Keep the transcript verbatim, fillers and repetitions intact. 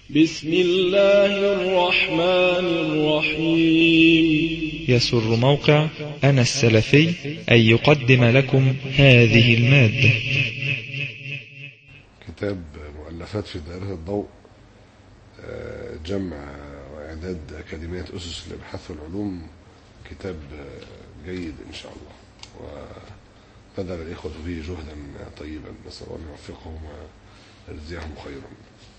بسم الله الرحمن الرحيم. يسر موقع أنا السلفي أن يقدم لكم هذه المادة. كتاب مؤلفات في دائرة الضوء، جمع وإعداد أكاديمية أسس للأبحاث والعلوم. كتاب جيد إن شاء الله، وبذل الإخوة فيه جهدا طيبا، نسأل الله أن يوفقهم ويجزيهم خيرا.